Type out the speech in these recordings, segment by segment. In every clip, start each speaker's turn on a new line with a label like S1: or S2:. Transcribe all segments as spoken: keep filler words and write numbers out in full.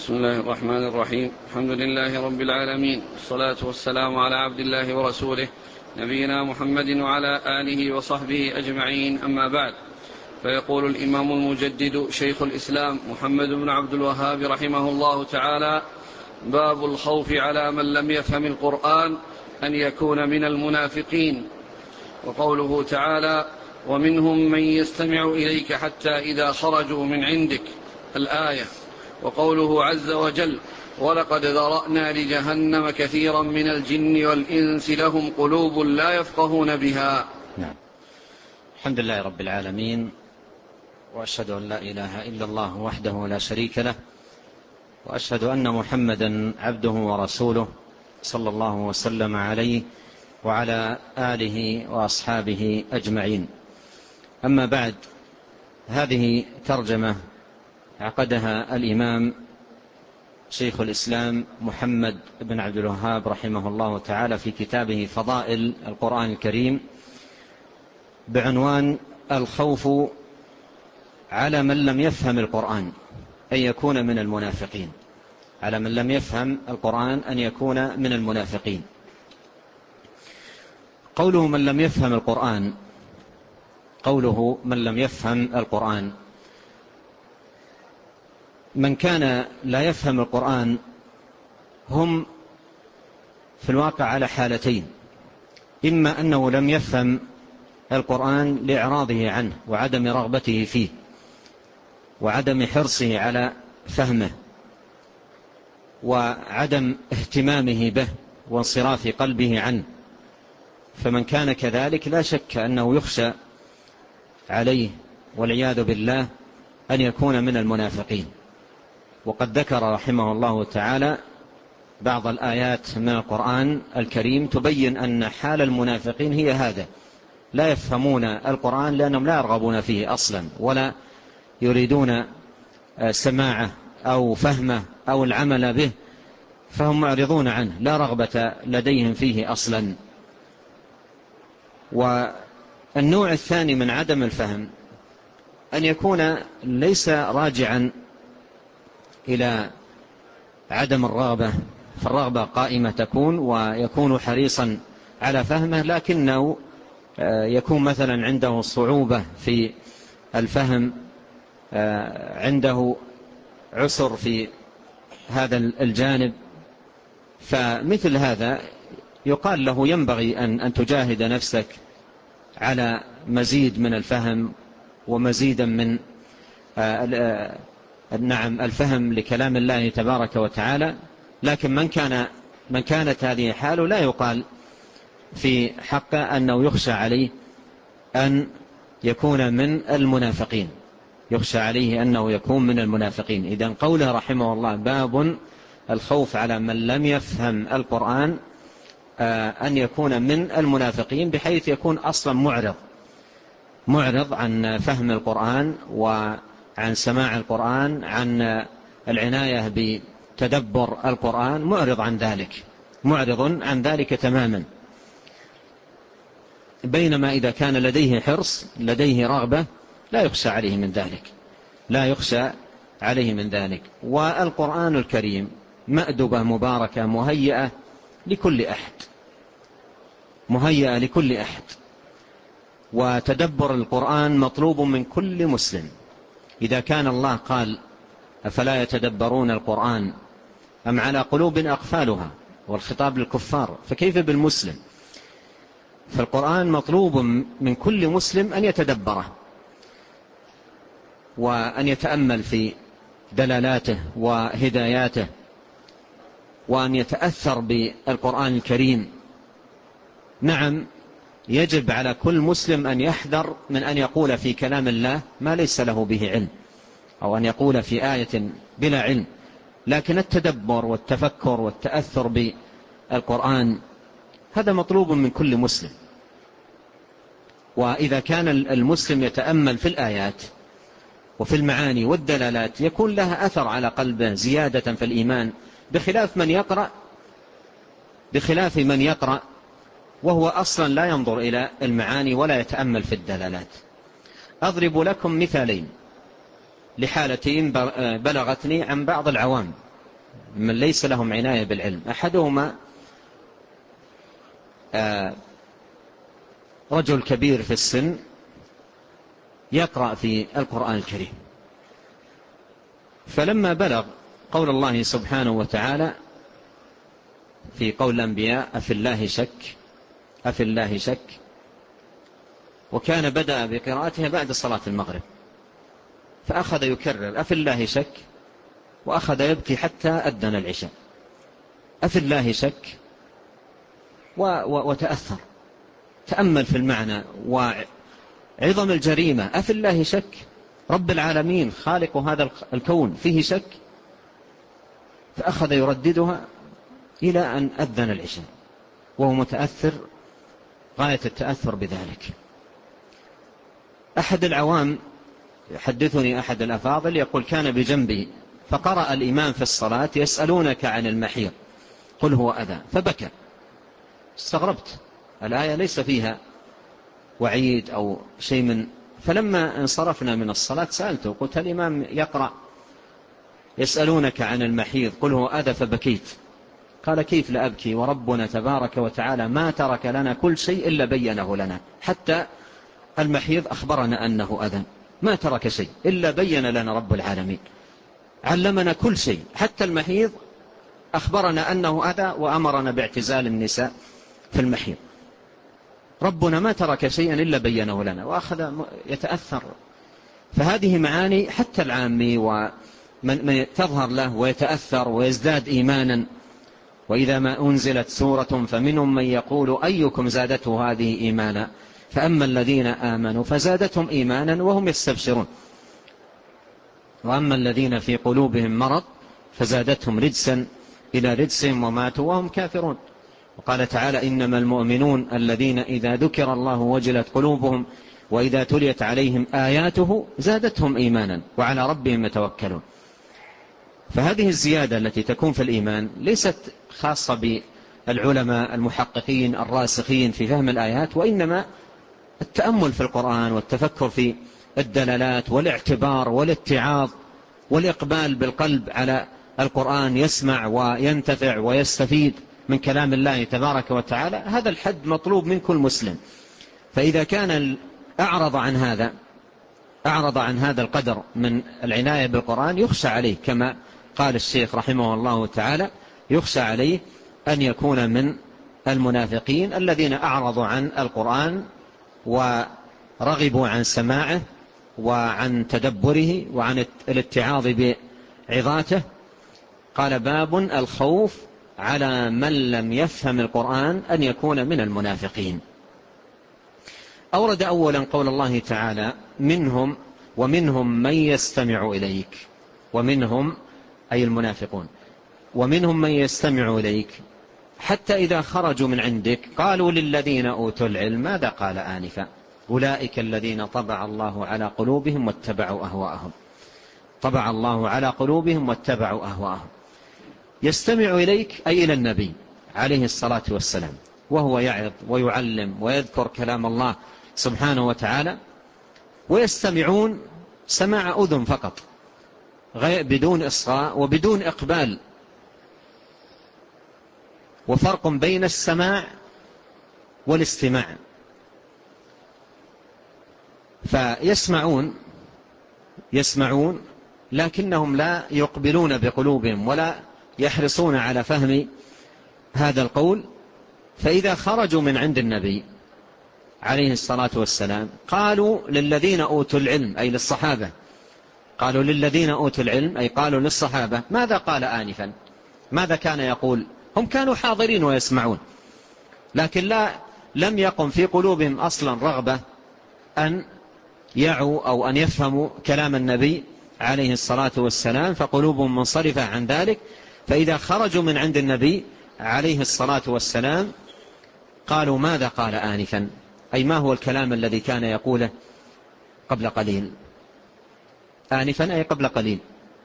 S1: بسم الله الرحمن الرحيم. الحمد لله رب العالمين، والصلاة والسلام على عبد الله ورسوله نبينا محمد وعلى آله وصحبه أجمعين، أما بعد. فيقول الإمام المجدد شيخ الإسلام محمد بن عبد الوهاب رحمه الله تعالى: باب الخوف على من لم يفهم القرآن أن يكون من المنافقين. وقوله تعالى: ومنهم من يستمع إليك حتى إذا خرجوا من عندك، الآية. وقوله عز وجل: ولقد ذرأنا لجهنم كثيرا من الجن والإنس لهم قلوب لا يفقهون بها.
S2: نعم. الحمد لله رب العالمين، وأشهد أن لا إله إلا الله وحده لا شريك له، وأشهد أن محمدا عبده ورسوله صلى الله وسلم عليه وعلى آله وأصحابه أجمعين. أما بعد، هذه ترجمة عقدها الإمام شيخ الإسلام محمد بن عبد الوهاب رحمه الله تعالى في كتابه فضائل القرآن الكريم بعنوان: الخوف على من لم يفهم القرآن أن يكون من المنافقين. على من لم يفهم القرآن أن يكون من المنافقين. قوله من لم يفهم القرآن قوله من لم يفهم القرآن من كان لا يفهم القرآن هم في الواقع على حالتين: إما أنه لم يفهم القرآن لإعراضه عنه وعدم رغبته فيه وعدم حرصه على فهمه وعدم اهتمامه به وانصراف قلبه عنه، فمن كان كذلك لا شك أنه يخشى عليه والعياذ بالله أن يكون من المنافقين. وقد ذكر رحمه الله تعالى بعض الآيات من القرآن الكريم تبين أن حال المنافقين هي هذا: لا يفهمون القرآن لأنهم لا يرغبون فيه أصلا ولا يريدون سماعه أو فهمه أو العمل به، فهم معرضون عنه، لا رغبة لديهم فيه أصلا. والنوع الثاني من عدم الفهم أن يكون ليس راجعا إلى عدم الرغبة، فالرغبة قائمة تكون ويكون حريصا على فهمه، لكنه يكون مثلا عنده صعوبة في الفهم، عنده عسر في هذا الجانب، فمثل هذا يقال له ينبغي أن أن تجاهد نفسك على مزيد من الفهم ومزيدا من نعم الفهم لكلام الله تبارك وتعالى. لكن من كان من كانت هذه حاله لا يقال في حقه أنه يخشى عليه أن يكون من المنافقين، يخشى عليه أنه يكون من المنافقين. إذن قوله رحمه الله: باب الخوف على من لم يفهم القرآن أن يكون من المنافقين، بحيث يكون أصلا معرض معرض عن فهم القرآن وعن سماع القرآن، عن العناية بتدبر القرآن، معرض عن ذلك معرض عن ذلك تماما. بينما إذا كان لديه حرص، لديه رغبة، لا يخشى عليه من ذلك لا يخشى عليه من ذلك. والقرآن الكريم مأدبة مباركة مهيئة لكل أحد مهيئة لكل أحد وتدبر القرآن مطلوب من كل مسلم. إذا كان الله قال: أفلا يتدبرون القرآن أم على قلوب أقفالها، والخطاب للكفار، فكيف بالمسلم؟ فالقرآن مطلوب من كل مسلم أن يتدبره وأن يتأمل في دلالاته وهداياته وأن يتأثر بالقرآن الكريم. نعم، يجب على كل مسلم أن يحذر من أن يقول في كلام الله ما ليس له به علم، أو أن يقول في آية بلا علم، لكن التدبر والتفكر والتأثر بالقرآن هذا مطلوب من كل مسلم. وإذا كان المسلم يتأمل في الآيات وفي المعاني والدلالات يكون لها أثر على قلبه زيادة في الإيمان، بخلاف من يقرأ بخلاف من يقرأ وهو أصلا لا ينظر إلى المعاني ولا يتأمل في الدلالات. أضرب لكم مثالين لحالتين بلغتني عن بعض العوام من ليس لهم عناية بالعلم. أحدهما رجل كبير في السن يقرأ في القرآن الكريم، فلما بلغ قول الله سبحانه وتعالى في قول الأنبياء أفي الله شك أفي الله شك، وكان بدأ بقراءتها بعد صلاة المغرب، فأخذ يكرر أفي الله شك، وأخذ يبكي حتى أذن العشاء. أفي الله شك، وتأثر، تأمل في المعنى وعظم الجريمة. أفي الله شك، رب العالمين خالق هذا الكون فيه شك؟ فأخذ يرددها إلى أن أذن العشاء وهو متأثر غاية التأثر بذلك. أحد العوام يحدثني أحد الأفاضل يقول كان بجنبي فقرأ الإمام في الصلاة يسألونك عن المحيض قل هو أذى، فبكى. استغربت، الآية ليس فيها وعيد أو شيء من. فلما انصرفنا من الصلاة سألته قلت الإمام يقرأ يسألونك عن المحيض قل هو أذى فبكيت. قال كيف لا أبكي وربنا تبارك وتعالى ما ترك لنا كل شيء إلا بينه لنا، حتى المحيض أخبرنا أنه أذى، ما ترك شيء إلا بين لنا رب العالمين، علمنا كل شيء، حتى المحيض أخبرنا أنه أذى وأمرنا باعتزال النساء في المحيض. ربنا ما ترك شيئا إلا بينه لنا، وأخذ يتأثر. فهذه معاني حتى العامي ومن تظهر له ويتأثر ويزداد إيمانا. وإذا ما أنزلت سورة فمنهم من يقول أيكم زادته هذه إيمانا فأما الذين آمنوا فزادتهم إيمانا وهم يستبشرون، وأما الذين في قلوبهم مرض فزادتهم رجسا إلى رجسهم وماتوا وهم كافرون. وقال تعالى إنما المؤمنون الذين إذا ذكر الله وجلت قلوبهم وإذا تليت عليهم آياته زادتهم إيمانا وعلى ربهم يتوكلون. فهذه الزيادة التي تكون في الإيمان ليست خاصة بالعلماء المحققين الراسخين في فهم الآيات، وإنما التأمل في القرآن والتفكر في الدلالات والاعتبار والاتعاظ والإقبال بالقلب على القرآن، يسمع وينتفع ويستفيد من كلام الله تبارك وتعالى. هذا الحد مطلوب من كل مسلم. فإذا كان أعرض عن هذا أعرض عن هذا القدر من العناية بالقرآن يخشى عليه، كما قال الشيخ رحمه الله تعالى يخشى عليه أن يكون من المنافقين الذين أعرضوا عن القرآن ورغبوا عن سماعه وعن تدبره وعن الاتعاظ بعظاته. قال باب الخوف على من لم يفهم القرآن أن يكون من المنافقين. أورد أولا قول الله تعالى منهم ومنهم من يستمع إليك، ومنهم أي المنافقون، ومنهم من يستمع إليك حتى إذا خرجوا من عندك قالوا للذين أوتوا العلم ماذا قال آنفا أولئك الذين طبع الله على قلوبهم واتبعوا أهواءهم. طبع الله على قلوبهم واتبعوا أهواءهم. يستمع إليك أي إلى النبي عليه الصلاة والسلام وهو يعظ ويعلم ويذكر كلام الله سبحانه وتعالى، ويستمعون سماع أذن فقط بدون إصغاء وبدون إقبال. وفرق بين السماع والاستماع. فيسمعون يسمعون لكنهم لا يقبلون بقلوبهم ولا يحرصون على فهم هذا القول. فإذا خرجوا من عند النبي عليه الصلاة والسلام قالوا للذين أوتوا العلم أي للصحابة، قالوا للذين أوتوا العلم أي قالوا للصحابة ماذا قال آنفا، ماذا كان يقول. هم كانوا حاضرين ويسمعون، لكن لا لم يقم في قلوبهم أصلا رغبة أن يعوا أو أن يفهموا كلام النبي عليه الصلاة والسلام، فقلوبهم منصرفة عن ذلك. فإذا خرجوا من عند النبي عليه الصلاة والسلام قالوا ماذا قال آنفا، أي ما هو الكلام الذي كان يقوله قبل قليل. آنفا أي قبل قليل.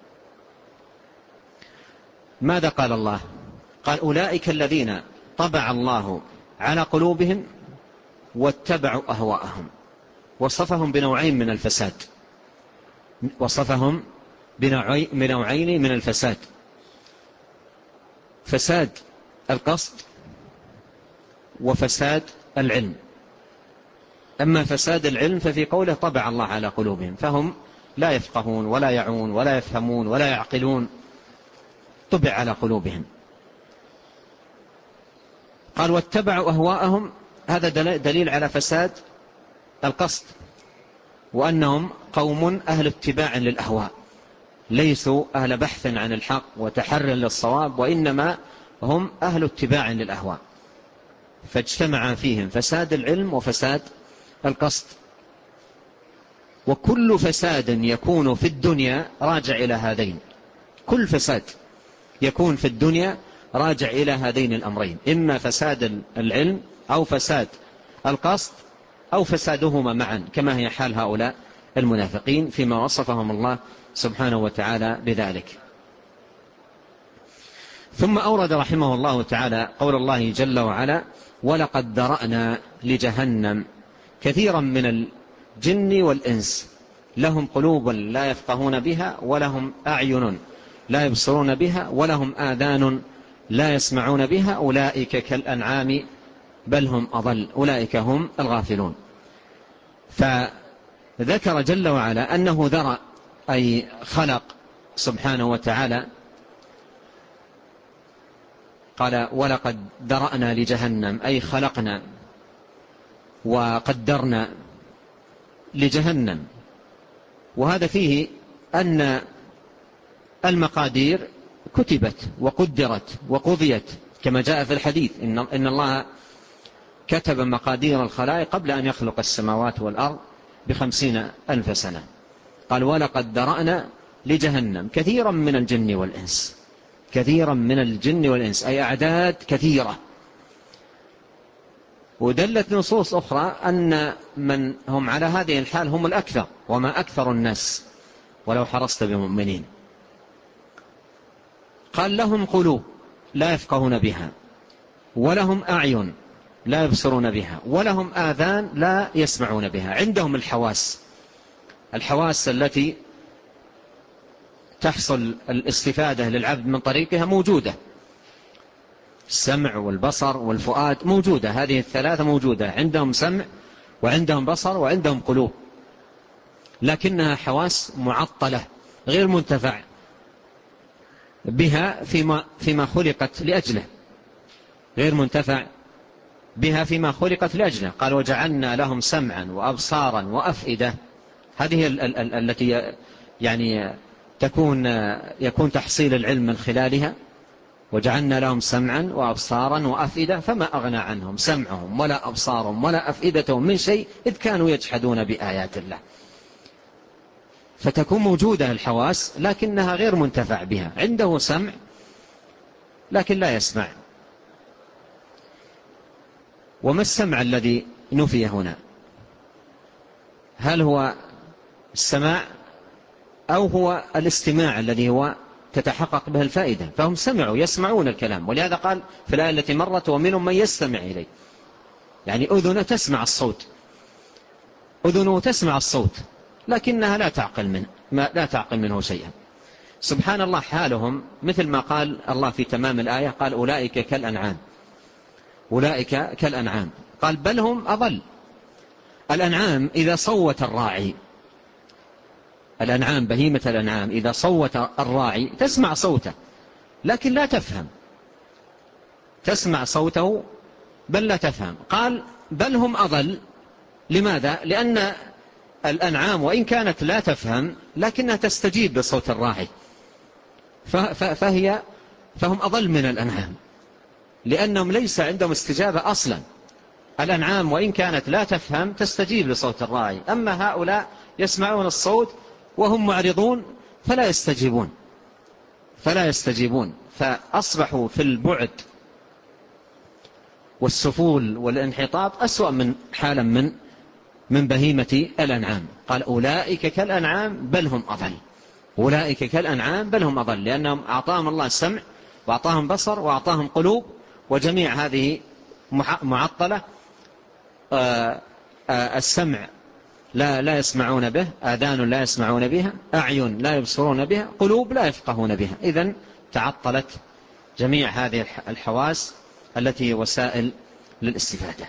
S2: ماذا قال الله؟ قال أولئك الذين طبع الله على قلوبهم واتبعوا أهواءهم. وصفهم بنوعين من الفساد، وصفهم بنوعين من الفساد. فساد القصد وفساد العلم. أما فساد العلم ففي قوله طبع الله على قلوبهم، فهم لا يفقهون ولا يعون ولا يفهمون ولا يعقلون، طبع على قلوبهم. قال واتبعوا أهواءهم، هذا دليل على فساد القصد، وأنهم قوم أهل اتباع للأهواء، ليسوا أهل بحث عن الحق وتحر للصواب، وإنما هم أهل اتباع للأهواء، فاجتمع فيهم فساد العلم وفساد القصد. وكل فساد يكون في الدنيا راجع إلى هذين، كل فساد يكون في الدنيا راجع إلى هذين الأمرين، إما فساد العلم أو فساد القصد أو فسادهما معا، كما هي حال هؤلاء المنافقين فيما وصفهم الله سبحانه وتعالى بذلك. ثم أورد رحمه الله تعالى قول الله جل وعلا ولقد ذرأنا لجهنم كثيرا من الجن والإنس لهم قلوب لا يفقهون بها ولهم أعين لا يبصرون بها ولهم آذان لا يسمعون بها أولئك كالأنعام بل هم أضل أولئك هم الغافلون. فذكر جل وعلا أنه ذرأ أي خلق سبحانه وتعالى، قال ولقد ذرأنا لجهنم أي خلقنا وقدرنا لجهنم، وهذا فيه أن المقادير كتبت وقدرت وقضيت كما جاء في الحديث إن, إن الله كتب مقادير الخلائق قبل أن يخلق السماوات والأرض بخمسين ألف سنة. قال ولقد ذرأنا لجهنم كثيرا من الجن والإنس، كثيرا من الجن والإنس أي أعداد كثيرة. ودلت نصوص أخرى أن من هم على هذه الحال هم الأكثر، وما أكثر الناس ولو حرصت بمؤمنين. قال لهم قلوب لا يفقهون بها ولهم أعين لا يبصرون بها ولهم آذان لا يسمعون بها. عندهم الحواس، الحواس التي تحصل الاستفادة للعبد من طريقها موجودة، السمع والبصر والفؤاد موجودة، هذه الثلاثة موجودة، عندهم سمع وعندهم بصر وعندهم قلوب، لكنها حواس معطلة غير منتفع بها فيما, فيما خلقت لأجله، غير منتفع بها فيما خلقت لأجله. قال وجعلنا لهم سمعا وأبصارا وأفئدة، هذه ال ال ال التي يعني تكون يكون تحصيل العلم من خلالها. وجعلنا لهم سمعا وأبصارا وأفئدة فما أغنى عنهم سمعهم ولا أبصارهم ولا أفئدتهم من شيء إذ كانوا يجحدون بآيات الله. فتكون موجودة الحواس لكنها غير منتفع بها، عنده سمع لكن لا يسمع. وما السمع الذي نفي هنا؟ هل هو السماع أو هو الاستماع الذي هو تتحقق به الفائدة؟ فهم سمعوا يسمعون الكلام، ولهذا قال في الآية التي مرت ومنهم من يستمع إليه، يعني أذن تسمع الصوت، أذن تسمع الصوت لكنها لا تعقل منه، ما لا تعقل منه شيئا. سبحان الله حالهم مثل ما قال الله في تمام الآية، قال أولئك كالأنعام، أولئك كالأنعام، قال بل هم أضل. الأنعام إذا صوت الراعي، الأنعام بهيمة الأنعام إذا صوت الراعي تسمع صوته لكن لا تفهم، تسمع صوته بل لا تفهم. قال بل هم أضل. لماذا؟ لأن الأنعام وإن كانت لا تفهم لكنها تستجيب بصوت الراعي، فهي فهم أضل من الأنعام لأنهم ليس عندهم استجابة أصلا. الأنعام وإن كانت لا تفهم تستجيب لصوت الراعي، أما هؤلاء يسمعون الصوت وهم معرضون فلا يستجيبون فلا يستجيبون فأصبحوا في البعد والسفول والانحطاط أسوأ من حالا من من بهيمة الأنعام. قال أولئك كالأنعام بل هم أضل، أولئك كالأنعام بل هم أضل، لأنهم أعطاهم الله السمع وأعطاهم بصر وأعطاهم قلوب، وجميع هذه معطلة. السمع لا لا يسمعون به، آذان لا يسمعون بها، أعين لا يبصرون بها، قلوب لا يفقهون بها، إذن تعطلت جميع هذه الحواس التي وسائل للاستفادة.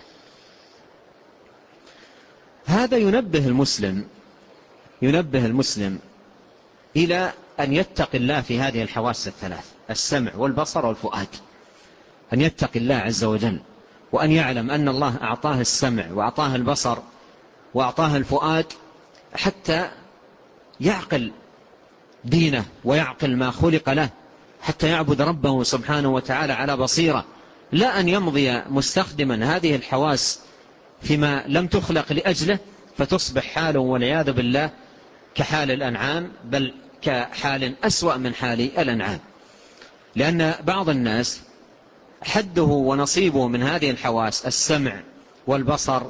S2: هذا ينبه المسلم ينبه المسلم إلى أن يتقي الله في هذه الحواس الثلاث: السمع والبصر والفؤاد. أن يتقي الله عز وجل، وأن يعلم أن الله أعطاه السمع وأعطاه البصر وأعطاه الفؤاد حتى يعقل دينه ويعقل ما خلق له، حتى يعبد ربه سبحانه وتعالى على بصيرة، لا أن يمضي مستخدما هذه الحواس فيما لم تخلق لأجله، فتصبح حاله والعياذ بالله كحال الأنعام، بل كحال أسوأ من حال الأنعام. لأن بعض الناس حده ونصيبه من هذه الحواس السمع والبصر،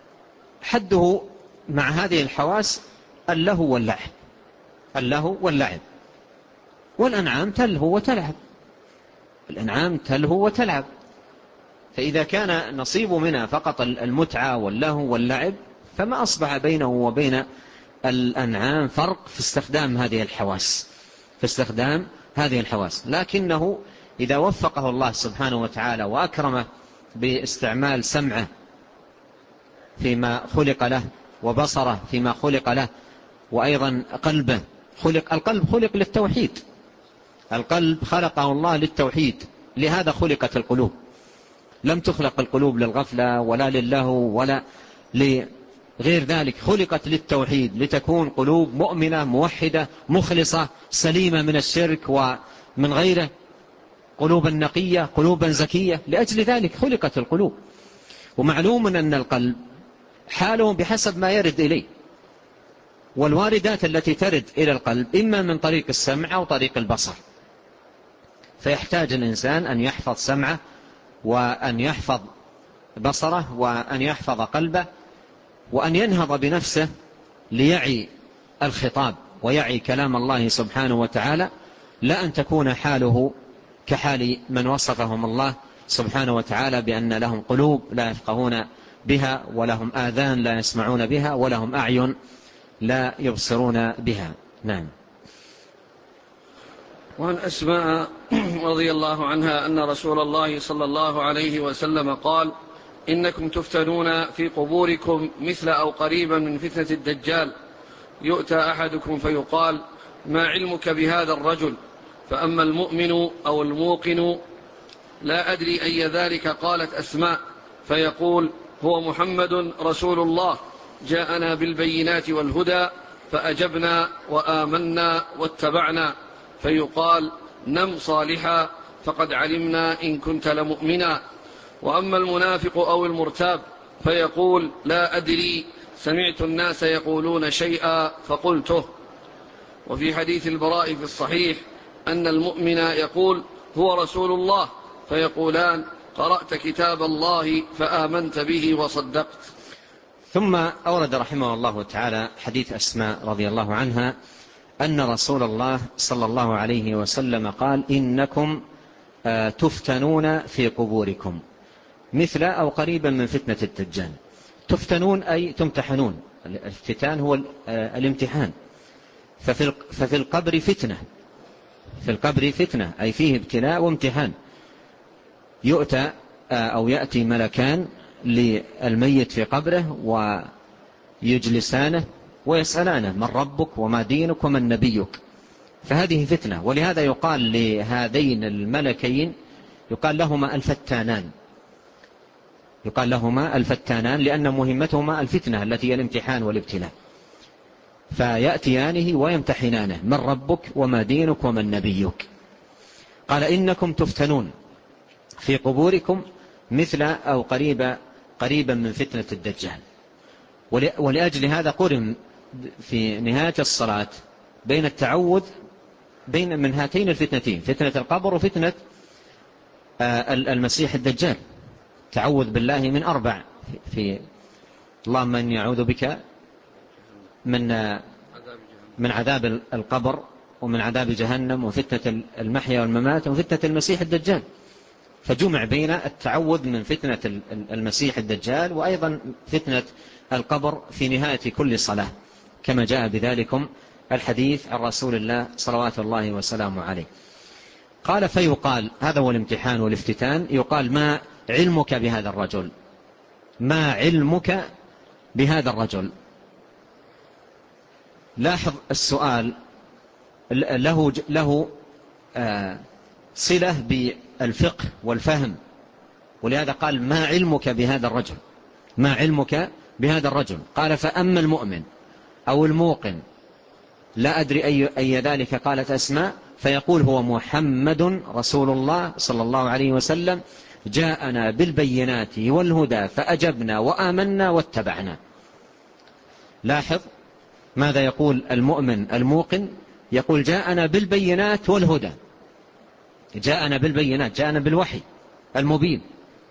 S2: حده مع هذه الحواس اللهو واللعب اللهو واللعب والأنعام تلهو وتلعب الأنعام تلهو وتلعب فإذا كان نصيبه منها فقط المتعة واللهو واللعب، فما أصبح بينه وبين الأنعام فرق في استخدام هذه الحواس في استخدام هذه الحواس. لكنه إذا وفقه الله سبحانه وتعالى وأكرمه باستعمال سمعه فيما خلق له، وبصره فيما خلق له، وأيضا قلبه خلق القلب خلق للتوحيد القلب خلقه الله للتوحيد، لهذا خلقت القلوب. لم تخلق القلوب للغفلة ولا للهو ولا لغير ذلك، خلقت للتوحيد، لتكون قلوب مؤمنة موحدة مخلصة سليمة من الشرك ومن غيره، قلوبا نقية قلوبا زكية. لأجل ذلك خلقت القلوب. ومعلوم أن القلب حاله بحسب ما يرد إليه، والواردات التي ترد إلى القلب إما من طريق السمع أو طريق البصر، فيحتاج الإنسان أن يحفظ سمعه وأن يحفظ بصره وأن يحفظ قلبه، وأن ينهض بنفسه ليعي الخطاب ويعي كلام الله سبحانه وتعالى، لا أن تكون حاله كحال من وصفهم الله سبحانه وتعالى بأن لهم قلوب لا يفقهون بها، ولهم آذان لا يسمعون بها، ولهم أعين لا يبصرون بها. نعم.
S1: وعن أسماء رضي الله عنها أن رسول الله صلى الله عليه وسلم قال: إنكم تفتنون في قبوركم مثل أو قريبا من فتنة الدجال، يؤتى أحدكم فيقال: ما علمك بهذا الرجل؟ فأما المؤمن أو الموقن لا أدري أي ذلك قالت أسماء، فيقول: هو محمد رسول الله جاءنا بالبينات والهدى فأجبنا وآمنا واتبعنا. فيقال: نم صالحا فقد علمنا إن كنت لمؤمنا. وأما المنافق أو المرتاب فيقول: لا أدري، سمعت الناس يقولون شيئا فقلته. وفي حديث البراء في الصحيح أن المؤمن يقول: هو رسول الله، فيقولان: قرأت كتاب الله فآمنت به وصدقت.
S2: ثم أورد رحمه الله تعالى حديث أسماء رضي الله عنها أن رسول الله صلى الله عليه وسلم قال: إنكم تفتنون في قبوركم مثل أو قريبا من فتنة الدجال. تفتنون أي تمتحنون، الفتان هو الامتحان. ففي القبر فتنة في القبر فتنة أي فيه ابتلاء وامتحان. يؤتى أو يأتي ملكان للميت في قبره ويجلسانه ويسألانه: من ربك وما دينك ومن نبيك؟ فهذه فتنة. ولهذا يقال لهذين الملكين يقال لهما الفتانان يقال لهما الفتانان لأن مهمتهما الفتنة التي هي الامتحان والابتلاء. فيأتيانه ويمتحنانه: من ربك وما دينك ومن نبيك؟ قال: إنكم تفتنون في قبوركم مثل أو قريبا قريبا من فتنة الدجال. ولأجل هذا قرن في نهاية الصلاة بين التعوذ بين من هاتين الفتنتين، فتنة القبر وفتنة المسيح الدجال. تعوذ بالله من أربع: في اللهم إني أعوذ بك من من عذاب القبر ومن عذاب جهنم وفتنة المحيا والممات وفتنة المسيح الدجال. فجمع بين التعوذ من فتنة المسيح الدجال وأيضا فتنة القبر في نهاية كل صلاة، كما جاء بذلكم الحديث عن رسول الله صلوات الله وسلامه عليه. قال فيقال، هذا هو الامتحان والافتتان، يقال ما علمك بهذا الرجل، ما علمك بهذا الرجل. لاحظ السؤال له, له صلة بالفقه والفهم، ولهذا قال ما علمك بهذا الرجل، ما علمك بهذا الرجل. قال فأما المؤمن أو الموقن لا أدري أي, أي ذلك قالت أسماء، فيقول هو محمد رسول الله صلى الله عليه وسلم جاءنا بالبينات والهدى فأجبنا وآمنا واتبعنا. لاحظ ماذا يقول المؤمن الموقن، يقول جاءنا بالبينات والهدى، جاءنا بالبينات، جاءنا بالوحي المبين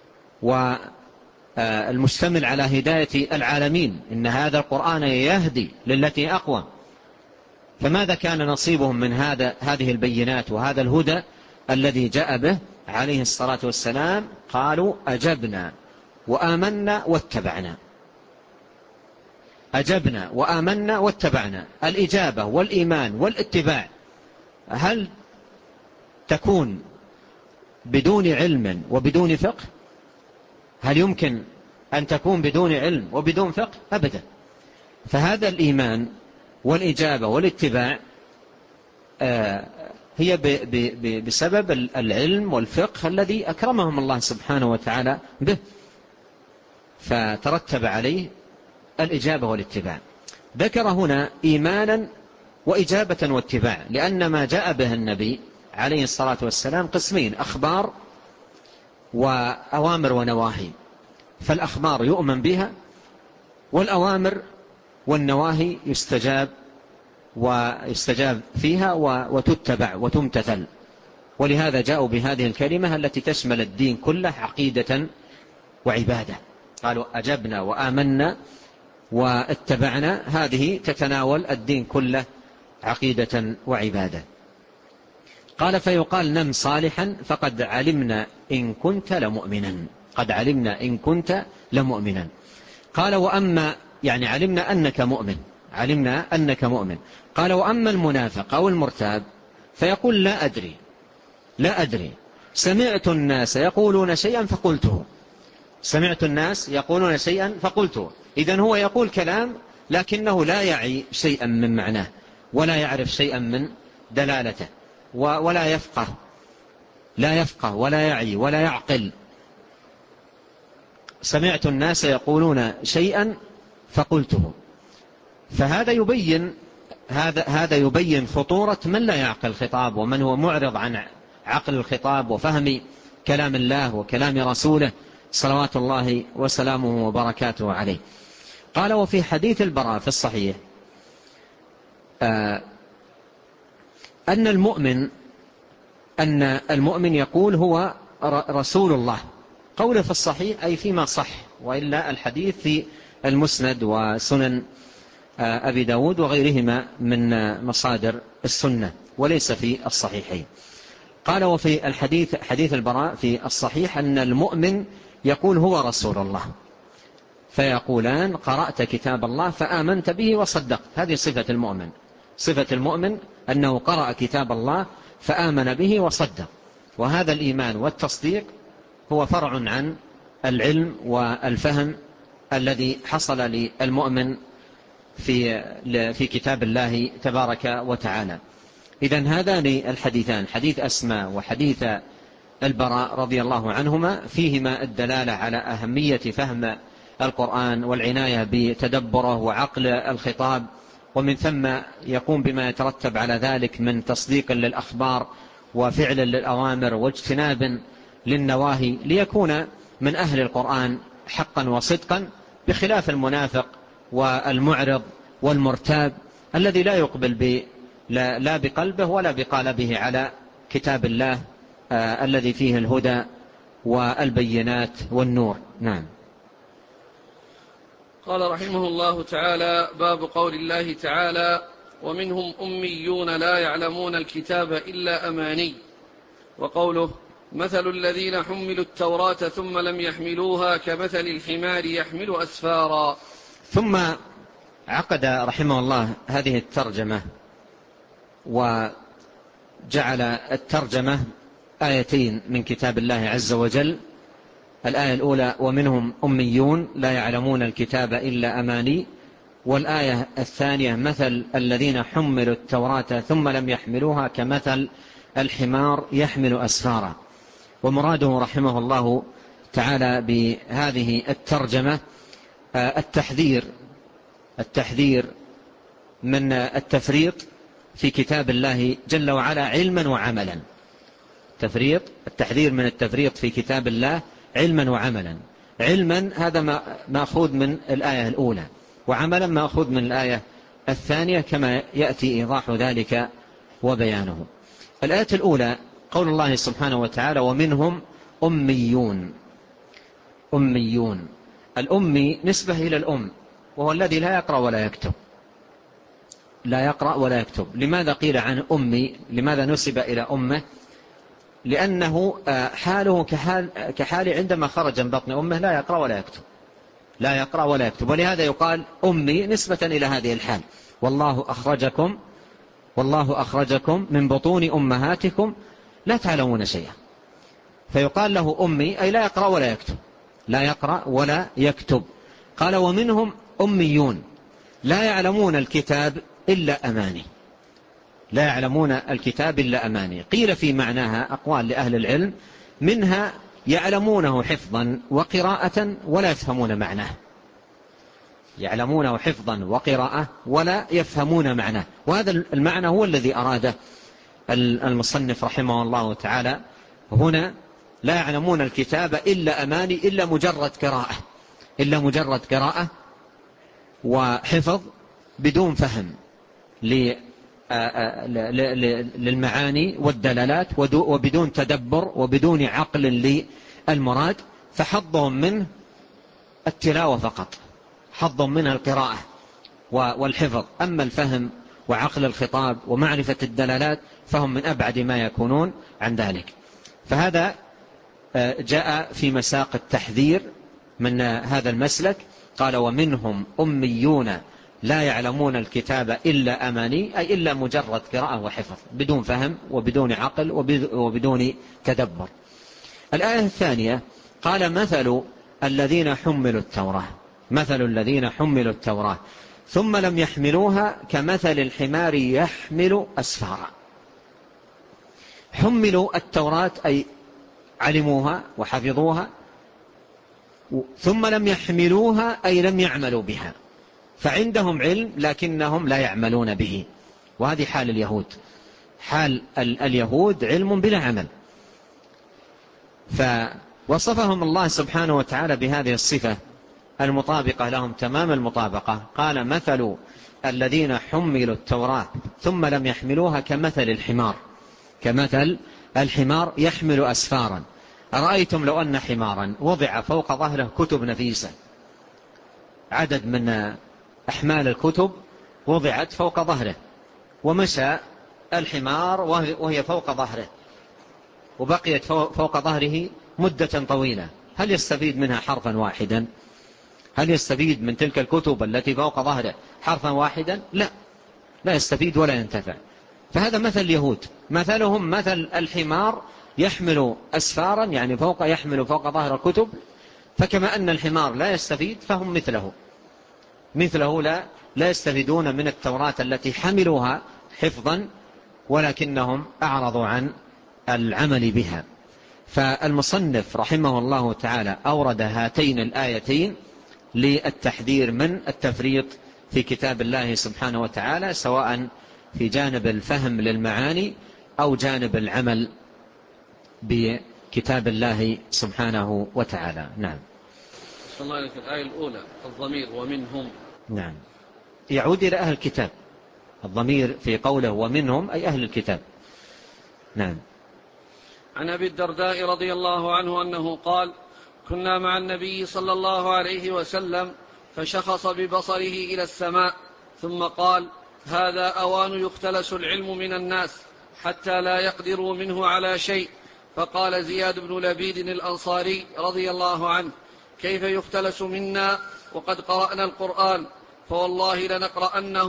S2: والمشتمل على هداية العالمين، إن هذا القرآن يهدي للتي أقوى. فماذا كان نصيبهم من هذا هذه البينات وهذا الهدى الذي جاء به عليه الصلاة والسلام؟ قالوا أجبنا وآمنا واتبعنا، أجبنا وآمنا واتبعنا. الإجابة والإيمان والاتباع هل تكون بدون علم وبدون فقه؟ هل يمكن أن تكون بدون علم وبدون فقه؟ أبدا. فهذا الإيمان والإجابة والاتباع هي بسبب العلم والفقه الذي أكرمهم الله سبحانه وتعالى به، فترتب عليه الإجابة والاتباع. ذكر هنا إيمانا وإجابة واتباع، لأن ما جاء به النبي عليه الصلاة والسلام قسمين: أخبار وأوامر ونواهي. فالأخبار يؤمن بها، والأوامر والنواهي يستجاب ويستجاب فيها وتتبع وتمتثل. ولهذا جاءوا بهذه الكلمة التي تشمل الدين كله عقيدة وعبادة. قالوا أجبنا وآمنا واتبعنا، هذه تتناول الدين كله عقيدة وعبادة. قال فيقال نم صالحا فقد علمنا إن كنت لمؤمنا، قد علمنا إن كنت لمؤمنا. قال وأما، يعني علمنا أنك مؤمن، علمنا أنك مؤمن. قال وأما المنافق أو المرتاب فيقول لا أدري، لا أدري، سمعت الناس يقولون شيئا فقلته، سمعت الناس يقولون شيئا فقلته. إذن هو يقول كلام لكنه لا يعي شيئا من معناه، ولا يعرف شيئا من دلالته، ولا يفقه، لا يفقه ولا يعي ولا يعقل. سمعت الناس يقولون شيئا فقلته. فهذا يبين هذا هذا يبين خطورة من لا يعقل الخطاب، ومن هو معرض عن عقل الخطاب وفهم كلام الله وكلام رسوله صلوات الله وسلامه وبركاته عليه. قال وفي حديث البراء في الصحيح آه أن المؤمن أن المؤمن يقول هو رسول الله. قوله في الصحيح أي فيما صح، وإلا الحديث في المسند وسنن أبي داود وغيرهما من مصادر السنة، وليس في الصحيحين. قال وفي الحديث حديث البراء في الصحيح أن المؤمن يقول هو رسول الله، فيقولان قرأت كتاب الله فآمنت به وصدقت. هذه صفة المؤمن، صفة المؤمن أنه قرأ كتاب الله فآمن به وصدق. وهذا الإيمان والتصديق هو فرع عن العلم والفهم الذي حصل للمؤمن في في كتاب الله تبارك وتعالى. إذن هذان الحديثان، حديث أسماء وحديث البراء رضي الله عنهما، فيهما الدلالة على أهمية فهم القرآن والعناية بتدبره وعقل الخطاب، ومن ثم يقوم بما يترتب على ذلك من تصديق للأخبار وفعل للأوامر واجتناب للنواهي، ليكون من أهل القرآن حقا وصدقا، بخلاف المنافق والمعرض والمرتاب الذي لا يقبل ب لا, لا بقلبه ولا بقالبه على كتاب الله آه الذي فيه الهدى والبينات والنور. نعم.
S1: قال رحمه الله تعالى: باب قول الله تعالى: ومنهم أميون لا يعلمون الكتاب إلا أماني. وقوله: مثل الذين حملوا التوراة ثم لم يحملوها كمثل الحمار يحمل أسفارا.
S2: ثم عقد رحمه الله هذه الترجمة، وجعل الترجمة آيتين من كتاب الله عز وجل. الآية الأولى ومنهم أميون لا يعلمون الكتاب إلا أماني، والآية الثانية مثل الذين حملوا التوراة ثم لم يحملوها كمثل الحمار يحمل أسفارا. ومراده رحمه الله تعالى بهذه الترجمة التحذير التحذير من التفريط في كتاب الله جل وعلا علما وعملا. تفريط التحذير من التفريط في كتاب الله علما وعملا. علما هذا مأخوذ من الآية الأولى، وعملا مأخوذ من الآية الثانية كما يأتي إيضاح ذلك وبيانه. الآية الأولى قول الله سبحانه وتعالى ومنهم أميون. أميون، الأمي نسبة إلى الأم، وهو الذي لا يقرأ ولا يكتب. لا يقرأ ولا يكتب. لماذا قيل عن أمي؟ لماذا نسب إلى أمه؟ لأنه حاله كحال, كحال عندما خرج من بطن أمه لا يقرأ ولا يكتب. لا يقرأ ولا يكتب، ولهذا يقال أمي نسبة إلى هذه الحال. والله أخرجكم والله أخرجكم من بطون أمهاتكم لا تعلمون شيئا. فيقال له أمي أي لا يقرأ ولا يكتب. لا يقرأ ولا يكتب. قال ومنهم أميون لا يعلمون الكتاب إلا أماني. لا يعلمون الكتاب إلا أماني. قيل في معناها أقوال لأهل العلم، منها يعلمونه حفظا وقراءة ولا يفهمون معناه. يعلمونه حفظا وقراءة ولا يفهمون معناه. وهذا المعنى هو الذي أراده المصنف رحمه الله تعالى هنا. لا يعلمون الكتاب إلا أماني، إلا مجرد قراءة إلا مجرد قراءة وحفظ بدون فهم للمعاني والدلالات، وبدون تدبر وبدون عقل للمراد. فحظهم منه التلاوة فقط، حظهم منها القراءة والحفظ. أما الفهم وعقل الخطاب ومعرفة الدلالات فهم من أبعد ما يكونون عن ذلك. فهذا جاء في مساق التحذير من هذا المسلك. قال ومنهم أميون لا يعلمون الكتاب إلا أماني، أي إلا مجرد قراءة وحفظ بدون فهم وبدون عقل وبدون تدبر. الآية الثانية قال مثل الذين حملوا التوراة مثل الذين حملوا التوراة ثم لم يحملوها كمثل الحمار يحمل أسفارا. حملوا التوراة أي علموها وحفظوها، ثم لم يحملوها أي لم يعملوا بها. فعندهم علم لكنهم لا يعملون به، وهذه حال اليهود. حال اليهود علم بلا عمل. فوصفهم الله سبحانه وتعالى بهذه الصفة المطابقة لهم تمام المطابقة. قال مثل الذين حملوا التوراة ثم لم يحملوها كمثل الحمار كمثل الحمار يحمل أسفارا. أرأيتم لو أن حمارا وضع فوق ظهره كتب نفيسة، عدد من أحمال الكتب وضعت فوق ظهره، ومشى الحمار وهي فوق ظهره وبقيت فوق ظهره مدة طويلة، هل يستفيد منها حرفا واحدا؟ هل يستفيد من تلك الكتب التي فوق ظهره حرفا واحدا؟ لا، لا يستفيد ولا ينتفع. فهذا مثل اليهود، مثلهم مثل الحمار يحمل أسفارا، يعني فوق يحمل فوق ظهر الكتب. فكما أن الحمار لا يستفيد فهم مثله مثله لا, لا يستفيدون من التوراة التي حملوها حفظا، ولكنهم أعرضوا عن العمل بها. فالمصنف رحمه الله تعالى أورد هاتين الآيتين للتحذير من التفريط في كتاب الله سبحانه وتعالى، سواء في جانب الفهم للمعاني أو جانب العمل بكتاب الله سبحانه وتعالى. نعم.
S1: صلى الله عليه وسلم. الآية الأولى الضمير ومنهم،
S2: نعم، يعود إلى أهل الكتاب. الضمير في قوله ومنهم أي أهل الكتاب. نعم.
S1: عن أبي الدرداء رضي الله عنه أنه قال كنا مع النبي صلى الله عليه وسلم فشخص ببصره إلى السماء ثم قال هذا أوان يختلس العلم من الناس حتى لا يقدروا منه على شيء. فقال زياد بن لبيد الأنصاري رضي الله عنه كيف يختلس منا وقد قرأنا القرآن؟ فوالله لنقرأنه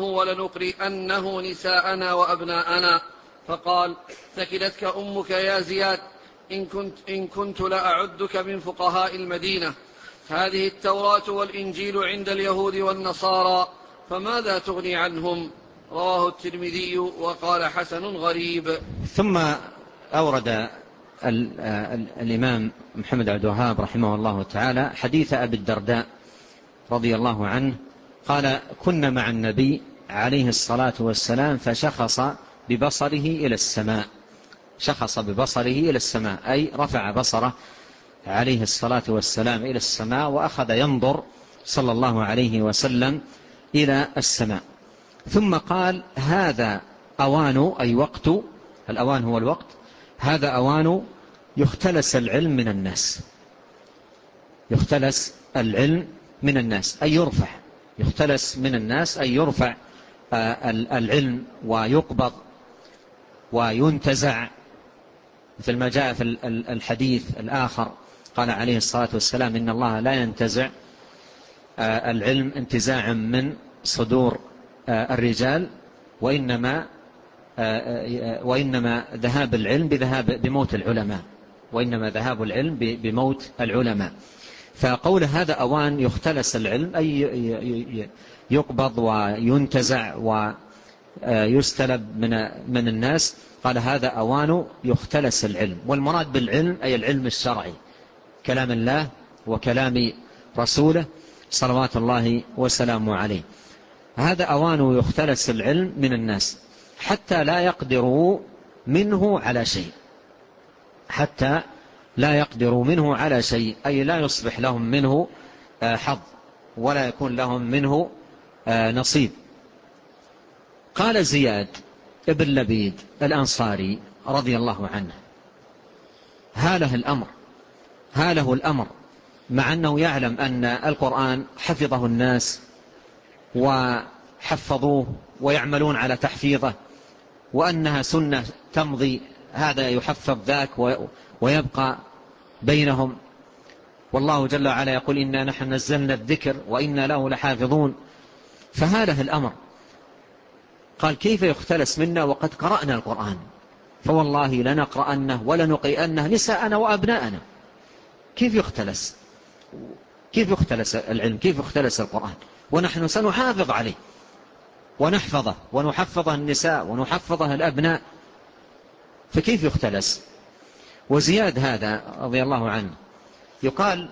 S1: ولنقرئنه نساءنا وأبناءنا. فقال ثكلتك أمك يا زياد، إن كنت, إن كنت لأعدك من فقهاء المدينة. هذه التوراة والإنجيل عند اليهود والنصارى، فماذا تغني عنهم؟ رواه الترمذي وقال حسن غريب.
S2: ثم أورد الإمام محمد عبد الوهاب رحمه الله تعالى حديث أبي الدرداء رضي الله عنه قال: كنا مع النبي عليه الصلاة والسلام فشخص ببصره إلى السماء. شخص ببصره إلى السماء أي رفع بصره عليه الصلاة والسلام إلى السماء، وأخذ ينظر صلى الله عليه وسلم إلى السماء، ثم قال: هذا أوان، أي وقت، الأوان هو الوقت، هذا أوان يختلس العلم من الناس. يختلس العلم من الناس أي يرفع، يختلس من الناس أي يرفع العلم ويقبض وينتزع، مثل ما جاء في الحديث الآخر قال عليه الصلاة والسلام: إن الله لا ينتزع العلم انتزاعا من صدور الرجال، وإنما وإنما ذهاب العلم بذهاب بموت العلماء، وإنما ذهاب العلم بموت العلماء. فقول هذا أوان يختلس العلم أي يقبض وينتزع ويستلب من من الناس. قال: هذا أوان يختلس العلم، والمراد بالعلم أي العلم الشرعي، كلام الله وكلام رسوله صلوات الله وسلامه عليه. هذا أوان يختلس العلم من الناس حتى لا يقدروا منه على شيء، حتى لا يقدروا منه على شيء أي لا يصبح لهم منه حظ ولا يكون لهم منه نصيب. قال زياد ابن لبيد الأنصاري رضي الله عنه: هاله الأمر، هاله الأمر، مع أنه يعلم أن القرآن حفظه الناس وحفظوه ويعملون على تحفيظه، وأنها سنة تمضي، هذا يحفظ ذاك ويبقى بينهم، والله جل وعلا يقول: إنا نحن نزلنا الذكر وإنا له لحافظون. فهاله الأمر، قال: كيف يختلس منا وقد قرأنا القرآن؟ فوالله لنقرأنه ولنقيئنه نساءنا وأبناءنا. كيف يختلس؟ كيف يختلس العلم؟ كيف يختلس القرآن ونحن سنحافظ عليه ونحفظه ونحفظه النساء ونحفظه الأبناء؟ فكيف يختلس؟ وزياد هذا رضي الله عنه يقال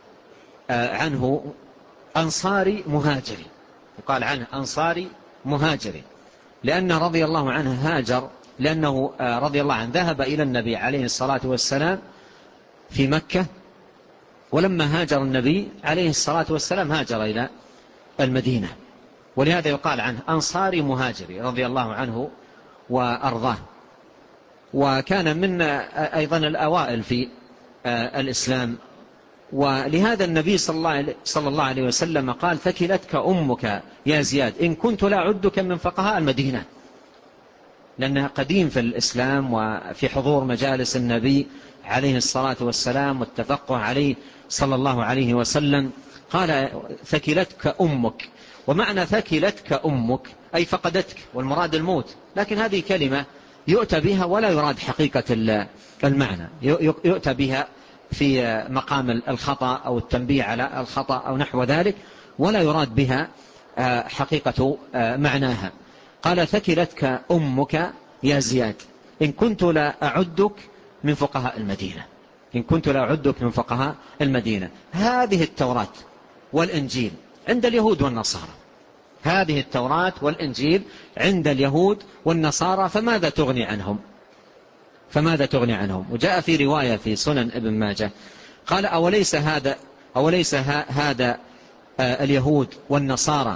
S2: عنه أنصاري مهاجري، يقال عنه أنصاري مهاجري، لأنه رضي الله عنه هاجر، لأنه رضي الله عنه ذهب إلى النبي عليه الصلاة والسلام في مكة، ولما هاجر النبي عليه الصلاة والسلام هاجر إلى المدينة، ولهذا يقال عنه أنصاري مهاجري رضي الله عنه وأرضاه. وكان من أيضا الأوائل في الإسلام، ولهذا النبي صلى الله عليه وسلم قال: ثكلتك أمك يا زياد إن كنت لا أعدك من فقهاء المدينة، لأنها قديم في الإسلام وفي حضور مجالس النبي عليه الصلاة والسلام والتفقه عليه صلى الله عليه وسلم. قال: ثكلتك أمك، ومعنى ثكلتك أمك أي فقدتك، والمراد الموت، لكن هذه كلمة يؤتى بها ولا يراد حقيقة المعنى، يؤتى بها في مقام الخطأ أو التنبيه على الخطأ أو نحو ذلك، ولا يراد بها حقيقة معناها. قال: ثكلتك أمك يا زياد إن كنت لا أعدك من فقهاء المدينة، إن كنت لا أعدك من فقهاء المدينة. هذه التوراة والإنجيل عند اليهود والنصارى، هذه التوراة والإنجيل عند اليهود والنصارى، فماذا تغني عنهم؟ فماذا تغني عنهم؟ وجاء في رواية في سنن ابن ماجه قال: أوليس هذا أوليس هذا اليهود والنصارى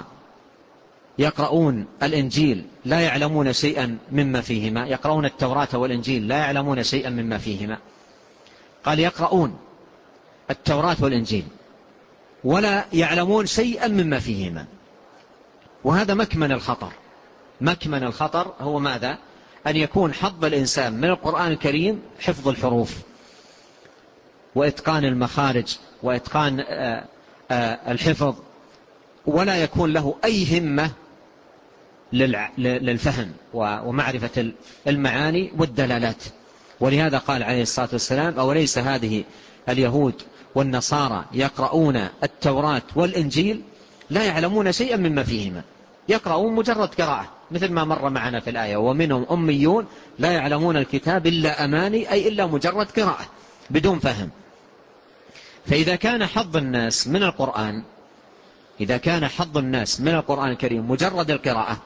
S2: يقرؤون الإنجيل لا يعلمون شيئا مما فيهما؟ يقرؤون التوراة والإنجيل لا يعلمون شيئا مما فيهما. قال: يقرؤون التوراة والإنجيل ولا يعلمون شيئا مما فيهما. وهذا مكمن الخطر. مكمن الخطر هو ماذا؟ أن يكون حظ الإنسان من القرآن الكريم حفظ الحروف وإتقان المخارج وإتقان الحفظ، ولا يكون له أي همة للفهم ومعرفة المعاني والدلالات. ولهذا قال عليه الصلاة والسلام: أوليس هذه اليهود والنصارى يقرؤون التوراة والإنجيل لا يعلمون شيئا مما فيهما، يقرؤون مجرد قراءة مثل ما مر معنا في الآية: ومنهم أميون لا يعلمون الكتاب إلا أماني، أي إلا مجرد قراءة بدون فهم. فإذا كان حظ الناس من القرآن إذا كان حظ الناس من القرآن الكريم مجرد القراءة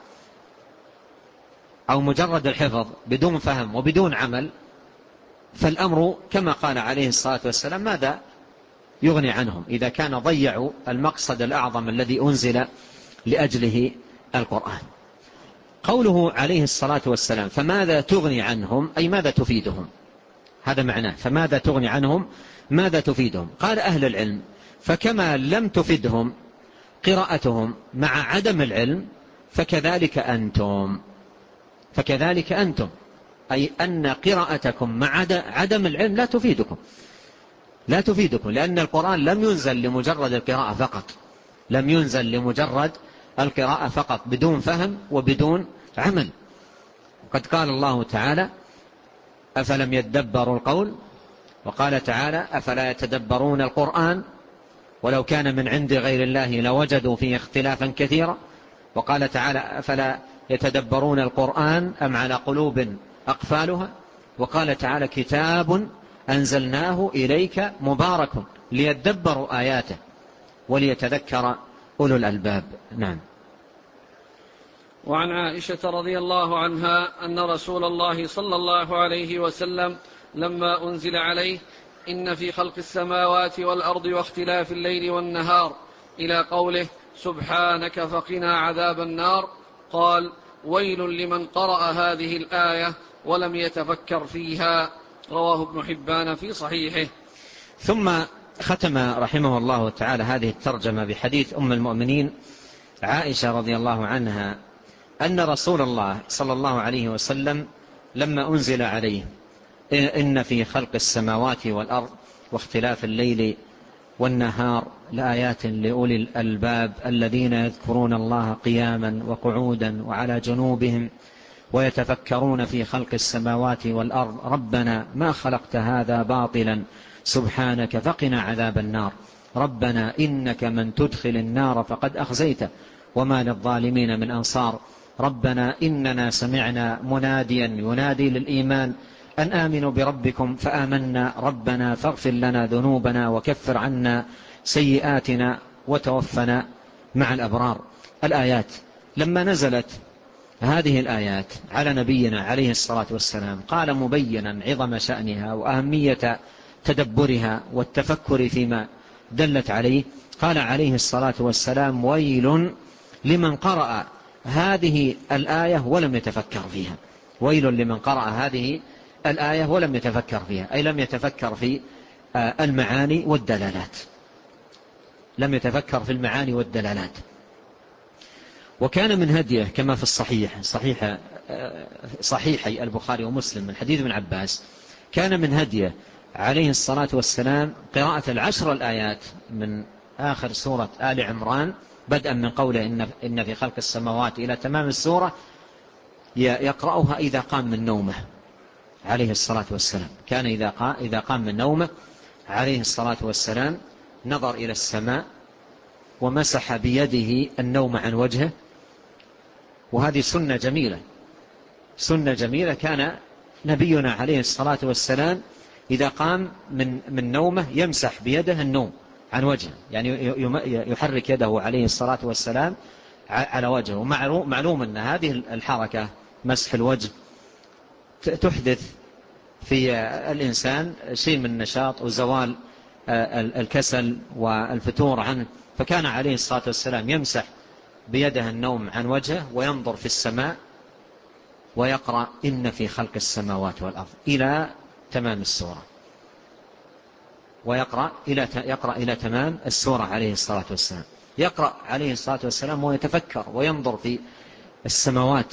S2: أو مجرد الحفظ بدون فهم وبدون عمل، فالأمر كما قال عليه الصلاة والسلام: ماذا يغني عنهم إذا كان ضيعوا المقصد الأعظم الذي أنزل لأجله القرآن. قوله عليه الصلاة والسلام: فماذا تغني عنهم، أي ماذا تفيدهم، هذا معناه. فماذا تغني عنهم، ماذا تفيدهم؟ قال أهل العلم: فكما لم تفدهم قراءتهم مع عدم العلم فكذلك أنتم فكذلك أنتم أي أن قراءتكم مع عدم العلم لا تفيدكم لا تفيدكم لأن القرآن لم ينزل لمجرد القراءة فقط لم ينزل لمجرد القراءة فقط بدون فهم وبدون عمل. قد قال الله تعالى: أفلم يدبروا القول، وقال تعالى: أفلا يتدبرون القرآن ولو كان من عند غير الله لوجدوا فيه اختلافا كثيرا، وقال تعالى: أفلا يتدبرون القرآن أم على قلوب أقفالها، وقال تعالى: كتاب أنزلناه إليك مبارك ليدبروا آياته وليتذكر أولو الألباب. نعم.
S1: وعن عائشة رضي الله عنها أن رسول الله صلى الله عليه وسلم لما أنزل عليه: إن في خلق السماوات والأرض واختلاف الليل والنهار إلى قوله: سبحانك فقنا عذاب النار، قال: ويل لمن قرأ هذه الآية ولم يتفكر فيها. رواه ابن حبان في صحيحه.
S2: ثم ختم رحمه الله تعالى هذه الترجمة بحديث أم المؤمنين عائشة رضي الله عنها أن رسول الله صلى الله عليه وسلم لما أنزل عليه: إن في خلق السماوات والأرض واختلاف الليل والنهار لآيات لأولي الألباب الذين يذكرون الله قياما وقعودا وعلى جنوبهم ويتفكرون في خلق السماوات والأرض ربنا ما خلقت هذا باطلا سبحانك فقنا عذاب النار ربنا إنك من تدخل النار فقد أخزيته وما للظالمين من أنصار ربنا إننا سمعنا مناديا ينادي للإيمان أن آمنوا بربكم فآمنا ربنا فاغفر لنا ذنوبنا وكفر عنا سيئاتنا وتوفنا مع الأبرار. الآيات لما نزلت هذه الآيات على نبينا عليه الصلاة والسلام قال مبينا عظم شأنها وأهمية تدبرها والتفكر فيما دلت عليه، قال عليه الصلاة والسلام: ويل لمن قرأ هذه الآية ولم يتفكر فيها ويل لمن قرأ هذه الآية ولم يتفكر فيها أي لم يتفكر في المعاني والدلالات لم يتفكر في المعاني والدلالات. وكان من هديه كما في الصحيح صحيح صحيحي البخاري ومسلم من حديث ابن عباس، كان من هديه عليه الصلاة والسلام قراءة العشر الآيات من آخر سورة آل عمران بدءا من قوله إن, إن في خلق السماوات إلى تمام السورة، يقرأها إذا قام من نومه عليه الصلاة والسلام. كان إذا قام, إذا قام من نومه عليه الصلاة والسلام نظر إلى السماء ومسح بيده النوم عن وجهه، وهذه سنة جميلة سنة جميلة كان نبينا عليه الصلاة والسلام إذا قام من, من نومه يمسح بيده النوم عن وجهه، يعني يحرك يده عليه الصلاة والسلام على وجهه. ومعلوم أن هذه الحركة مسح الوجه تحدث في الإنسان شيء من النشاط وزوال الكسل والفتور عنه، فكان عليه الصلاة والسلام يمسح بيده النوم عن وجهه وينظر في السماء ويقرأ إن في خلق السماوات والأرض إلى تمام السورة ويقرأ إلى يقرأ إلى تمام السورة عليه الصلاة والسلام. يقرأ عليه الصلاة والسلام ويتفكر وينظر في السماوات.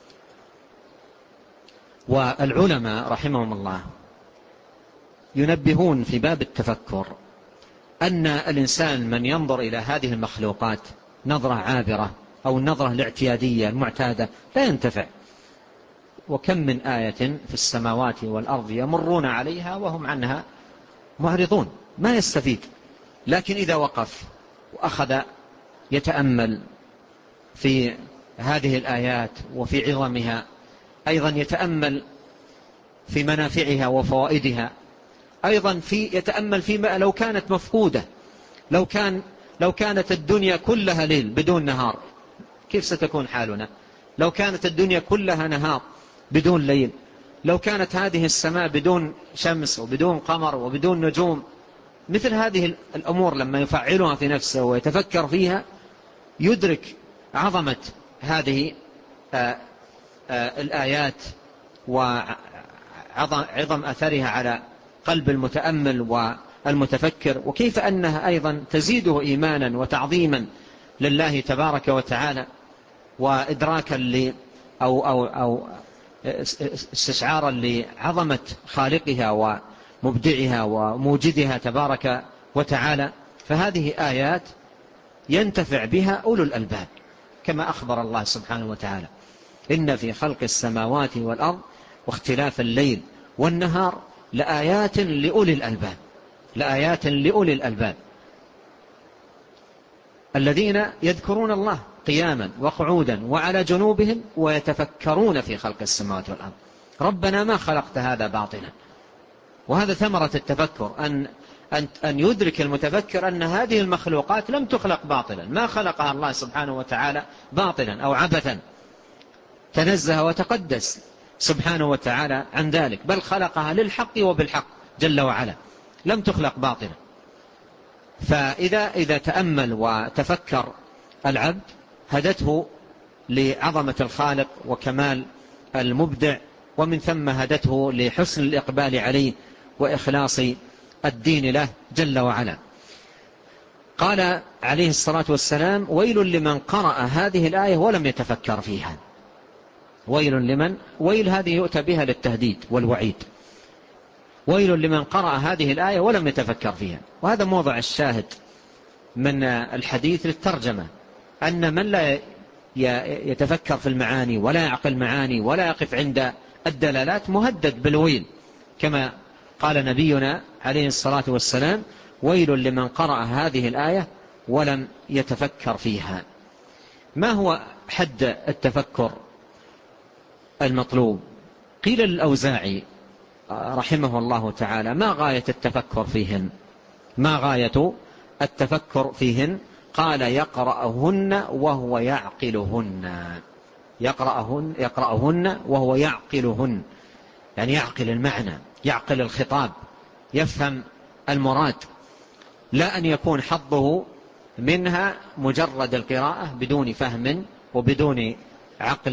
S2: والعلماء رحمهم الله ينبهون في باب التفكر أن الإنسان من ينظر إلى هذه المخلوقات نظرة عابرة أو النظرة الاعتيادية المعتادة لا ينتفع وكم من آية في السماوات والأرض يمرون عليها وهم عنها معرضون، ما يستفيد. لكن إذا وقف وأخذ يتأمل في هذه الآيات وفي عظمها، أيضا يتأمل في منافعها وفوائدها، أيضا في يتأمل فيما لو كانت مفقودة، لو كان لو كانت الدنيا كلها ليل بدون نهار كيف ستكون حالنا؟ لو كانت الدنيا كلها نهار بدون ليل، لو كانت هذه السماء بدون شمس وبدون قمر وبدون نجوم، مثل هذه الأمور لما يفعلها في نفسه ويتفكر فيها يدرك عظمة هذه آآ آآ الآيات وعظم أثرها على قلب المتأمل والمتفكر، وكيف أنها أيضا تزيده إيمانا وتعظيما لله تبارك وتعالى، وإدراكا ل أو, أو, أو استشعارا لعظمة خالقها ومبدعها وموجدها تبارك وتعالى. فهذه آيات ينتفع بها أولو الألباب، كما أخبر الله سبحانه وتعالى: إن في خلق السماوات والأرض واختلاف الليل والنهار لآيات لأولي الألباب، لآيات لأولي الألباب الذين يذكرون الله قياما وقعودا وعلى جنوبهم ويتفكرون في خلق السماوات والأرض. ربنا ما خلقت هذا باطلا. وهذا ثمرة التفكر، أن, أن, أن يدرك المتفكر أن هذه المخلوقات لم تخلق باطلا، ما خلقها الله سبحانه وتعالى باطلا أو عبثا، تنزه وتقدس سبحانه وتعالى عن ذلك، بل خلقها للحق وبالحق جل وعلا، لم تخلق باطلا. فإذا إذا تأمل وتفكر العبد هدته لعظمة الخالق وكمال المبدع، ومن ثم هدته لحسن الإقبال عليه وإخلاص الدين له جل وعلا. قال عليه الصلاة والسلام: ويل لمن قرأ هذه الآية ولم يتفكر فيها. ويل لمن، ويل هذه يؤتى بها للتهديد والوعيد. ويل لمن قرأ هذه الآية ولم يتفكر فيها. وهذا موضع الشاهد من الحديث للترجمة، أن من لا يتفكر في المعاني ولا يعقل معاني ولا يقف عند الدلالات مهدد بالويل، كما قال نبينا عليه الصلاة والسلام: ويل لمن قرأ هذه الآية ولم يتفكر فيها. ما هو حد التفكر المطلوب؟ قيل للأوزاعي رحمه الله تعالى: ما غاية التفكر فيهن؟ ما غاية التفكر فيهن؟ قال: يقرأهن وهو يعقلهن. يقرأهن, يقرأهن وهو يعقلهن، يعني يعقل المعنى، يعقل الخطاب، يفهم المراد، لا أن يكون حظه منها مجرد القراءة بدون فهم وبدون عقل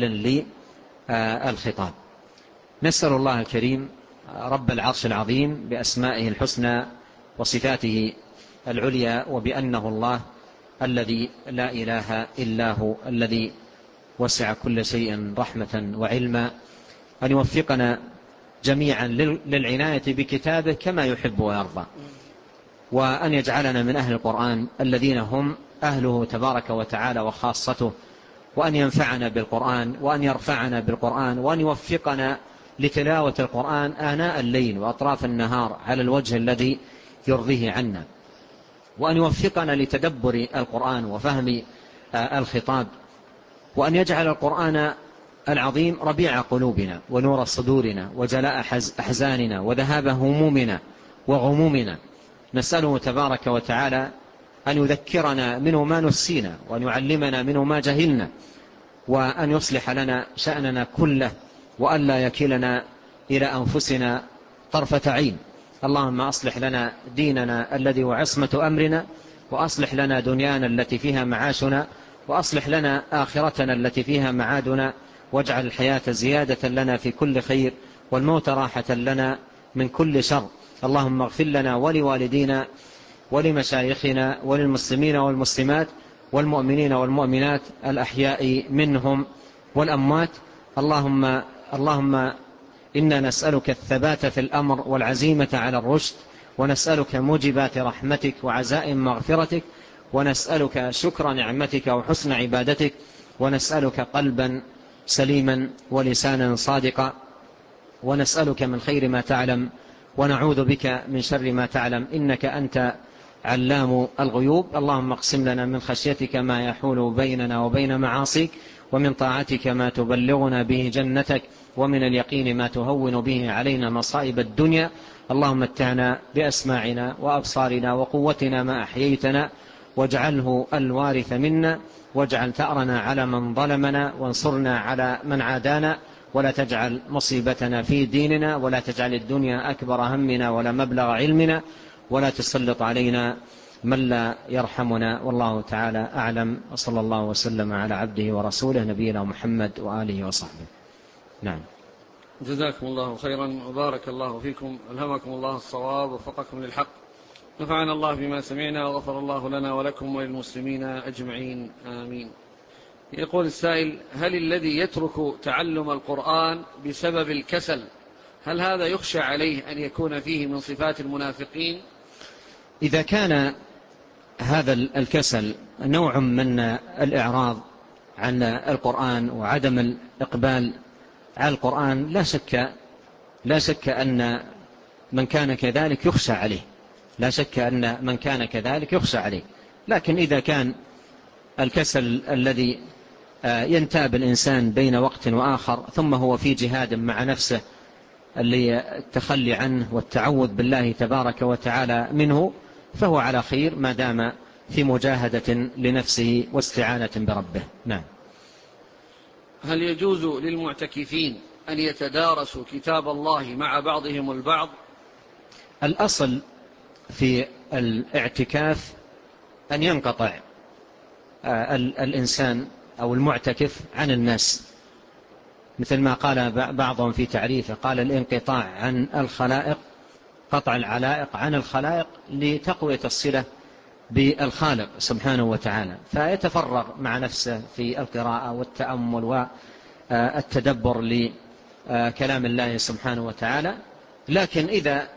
S2: للخطاب. نسأل الله الكريم رب العرش العظيم بأسمائه الحسنى وصفاته العليا وبأنه الله الذي لا إله إلا هو الذي وسع كل شيء رحمة وعلما، أن يوفقنا جميعا للعناية بكتابه كما يحب ويرضى، وأن يجعلنا من أهل القرآن الذين هم أهله تبارك وتعالى وخاصته، وأن ينفعنا بالقرآن، وأن يرفعنا بالقرآن، وأن يوفقنا لتلاوة القرآن آناء الليل وأطراف النهار على الوجه الذي يرضيه عنا، وأن يوفقنا لتدبر القرآن وفهم الخطاب، وأن يجعل القرآن العظيم ربيع قلوبنا ونور صدورنا وجلاء أحزاننا وذهاب همومنا وغمومنا. نسأله تبارك وتعالى أن يذكرنا منه ما نسينا، وأن يعلمنا منه ما جهلنا، وأن يصلح لنا شأننا كله، وأن لا يكلنا إلى أنفسنا طرفة عين. اللهم أصلح لنا ديننا الذي هو عصمة أمرنا، وأصلح لنا دنيانا التي فيها معاشنا، وأصلح لنا آخرتنا التي فيها معادنا، واجعل الحياة زيادة لنا في كل خير والموت راحة لنا من كل شر. اللهم اغفر لنا ولوالدينا ولمشايخنا وللمسلمين والمسلمات والمؤمنين والمؤمنات الأحياء منهم والأموات. اللهم اللهم إنا نسألك الثبات في الأمر والعزيمة على الرشد، ونسألك موجبات رحمتك وعزائم مغفرتك، ونسألك شكر نعمتك وحسن عبادتك، ونسألك قلبا سليما ولسانا صادقا، ونسألك من خير ما تعلم ونعوذ بك من شر ما تعلم، إنك أنت علام الغيوب. اللهم اقسم لنا من خشيتك ما يحول بيننا وبين معاصيك، ومن طاعتك ما تبلغنا به جنتك، ومن اليقين ما تهون به علينا مصائب الدنيا. اللهم متعنا بأسماعنا وأبصارنا وقوتنا ما أحييتنا، واجعله الوارث منا، واجعل ثأرنا على من ظلمنا، وانصرنا على من عادانا، ولا تجعل مصيبتنا في ديننا، ولا تجعل الدنيا أكبر همنا ولا مبلغ علمنا، ولا تسلط علينا من لا يرحمنا. والله تعالى أعلم، وصلى الله وسلم على عبده ورسوله نبينا محمد وآله وصحبه. نعم.
S1: جزاكم الله خيرا وبارك الله فيكم، ألهمكم الله الصواب ووفقكم للحق، نفعنا الله بما سمعنا وغفر الله لنا ولكم وللمسلمين أجمعين، آمين. يقول السائل: هل الذي يترك تعلم القرآن بسبب الكسل هل هذا يخشى عليه أن يكون فيه من صفات المنافقين؟
S2: إذا كان هذا الكسل نوع من الإعراض عن القرآن وعدم الإقبال على القرآن، لا شك لا شك أن من كان كذلك يخشى عليه، لا شك أن من كان كذلك يخشى عليه. لكن إذا كان الكسل الذي ينتاب الإنسان بين وقت وآخر، ثم هو في جهاد مع نفسه للتخلي عنه والتعوذ بالله تبارك وتعالى منه، فهو على خير ما دام في مجاهدة لنفسه واستعانة بربه. نعم.
S1: هل يجوز للمعتكفين أن يتدارسوا كتاب الله مع بعضهم البعض؟
S2: الأصل في الاعتكاف أن ينقطع الإنسان أو المعتكف عن الناس، مثل ما قال بعضهم في تعريفه، قال الانقطاع عن الخلائق، قطع العلائق عن الخلائق لتقوية الصلة بالخالق سبحانه وتعالى، فيتفرغ مع نفسه في القراءة والتأمل والتدبر لكلام الله سبحانه وتعالى. لكن إذا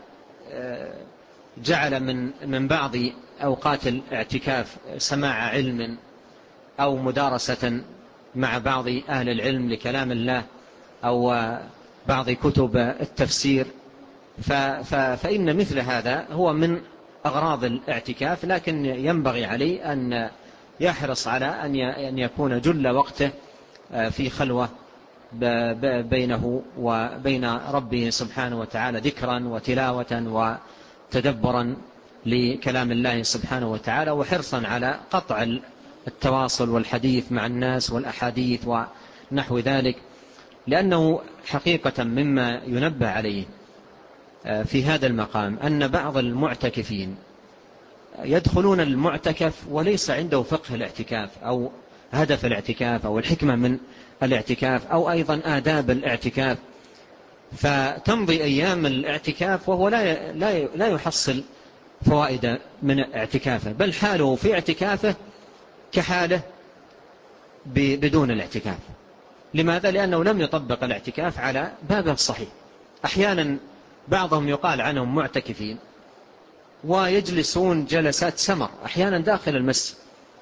S2: جعل من من بعض أوقات الاعتكاف سماع علم أو مدارسة مع بعض أهل العلم لكلام الله أو بعض كتب التفسير، فإن مثل هذا هو من أغراض الاعتكاف، لكن ينبغي عليه أن يحرص على أن يكون جل وقته في خلوة بينه وبين ربه سبحانه وتعالى، ذكرا وتلاوة وتدبرا لكلام الله سبحانه وتعالى، وحرصا على قطع التواصل والحديث مع الناس والأحاديث ونحو ذلك، لأنه حقيقة مما ينبه عليه في هذا المقام أن بعض المعتكفين يدخلون المعتكف وليس عنده فقه الاعتكاف أو هدف الاعتكاف أو الحكمة من الاعتكاف أو أيضا آداب الاعتكاف، فتمضي أيام الاعتكاف وهو لا لا يحصل فوائد من اعتكافه، بل حاله في اعتكافه كحاله بدون الاعتكاف. لماذا؟ لأنه لم يطبق الاعتكاف على بابه الصحيح. أحيانا بعضهم يقال عنهم معتكفين ويجلسون جلسات سمر أحيانا داخل المسجد،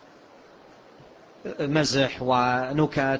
S2: مزح ونكت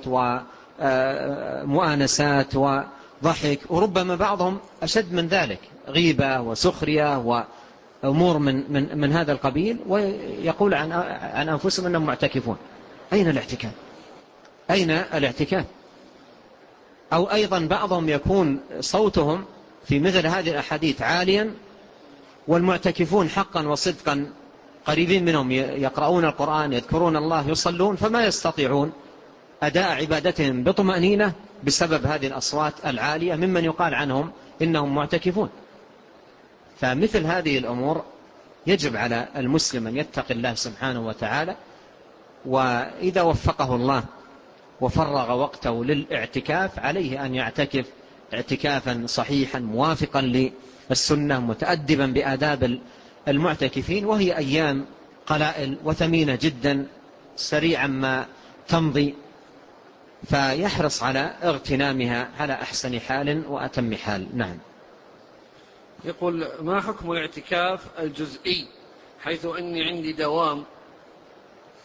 S2: ومؤانسات وضحك، وربما بعضهم أشد من ذلك، غيبة وسخرية وأمور من, من, من هذا القبيل، ويقول عن, عن أنفسهم أنهم معتكفون. أين الاعتكاف؟ أين الاعتكاف؟ أو أيضا بعضهم يكون صوتهم في مثل هذه الأحاديث عاليا، والمعتكفون حقا وصدقا قريبين منهم يقرؤون القرآن يذكرون الله يصلون، فما يستطيعون أداء عبادتهم بطمأنينة بسبب هذه الأصوات العالية ممن يقال عنهم إنهم معتكفون. فمثل هذه الأمور يجب على المسلم أن يتقي الله سبحانه وتعالى، وإذا وفقه الله وفرغ وقته للاعتكاف عليه أن يعتكف اعتكافا صحيحا موافقا للسنة متأدبا بآداب المعتكفين، وهي أيام قلائل وثمينة جدا سريعا ما تمضي، فيحرص على اغتنامها على أحسن حال وأتم حال. نعم.
S1: يقول: ما حكم الاعتكاف الجزئي، حيث أني عندي دوام؟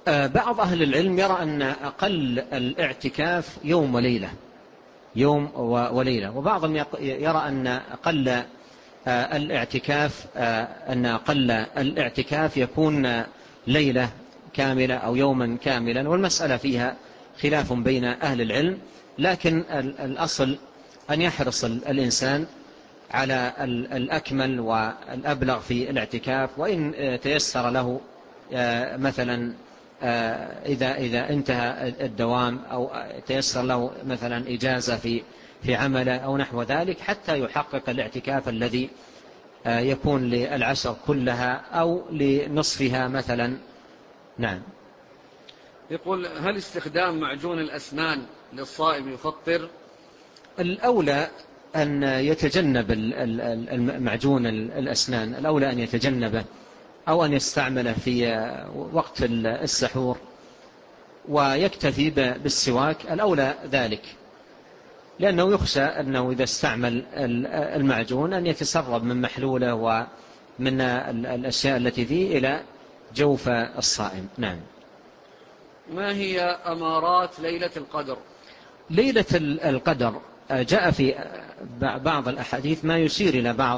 S2: بعض أهل العلم يرى أن أقل الاعتكاف يوم وليلة، يوم وليلة، وبعضهم يرى أن أقل الاعتكاف أن أقل الاعتكاف يكون ليلة كاملة أو يوما كاملا، والمسألة فيها خلاف بين أهل العلم، لكن الأصل أن يحرص الإنسان على الأكمل والأبلغ في الاعتكاف، وإن تيسر له مثلا إذا إذا انتهى الدوام أو تيسر له مثلا إجازة في في عمله أو نحو ذلك، حتى يحقق الاعتكاف الذي يكون للعشر كلها أو لنصفها مثلا. نعم.
S1: يقول: هل استخدام معجون الأسنان للصائم يفطر؟
S2: الأولى أن يتجنب معجون الأسنان، الأولى أن يتجنبه أو أن يستعمله في وقت السحور ويكتفي بالسواك، الأولى ذلك، لأنه يخشى أنه إذا استعمل المعجون أن يتسرب من محلوله ومن الأشياء التي فيه إلى جوف الصائم. نعم.
S1: ما هي أمارات ليلة القدر؟
S2: ليلة القدر جاء في بعض الأحاديث ما يشير إلى بعض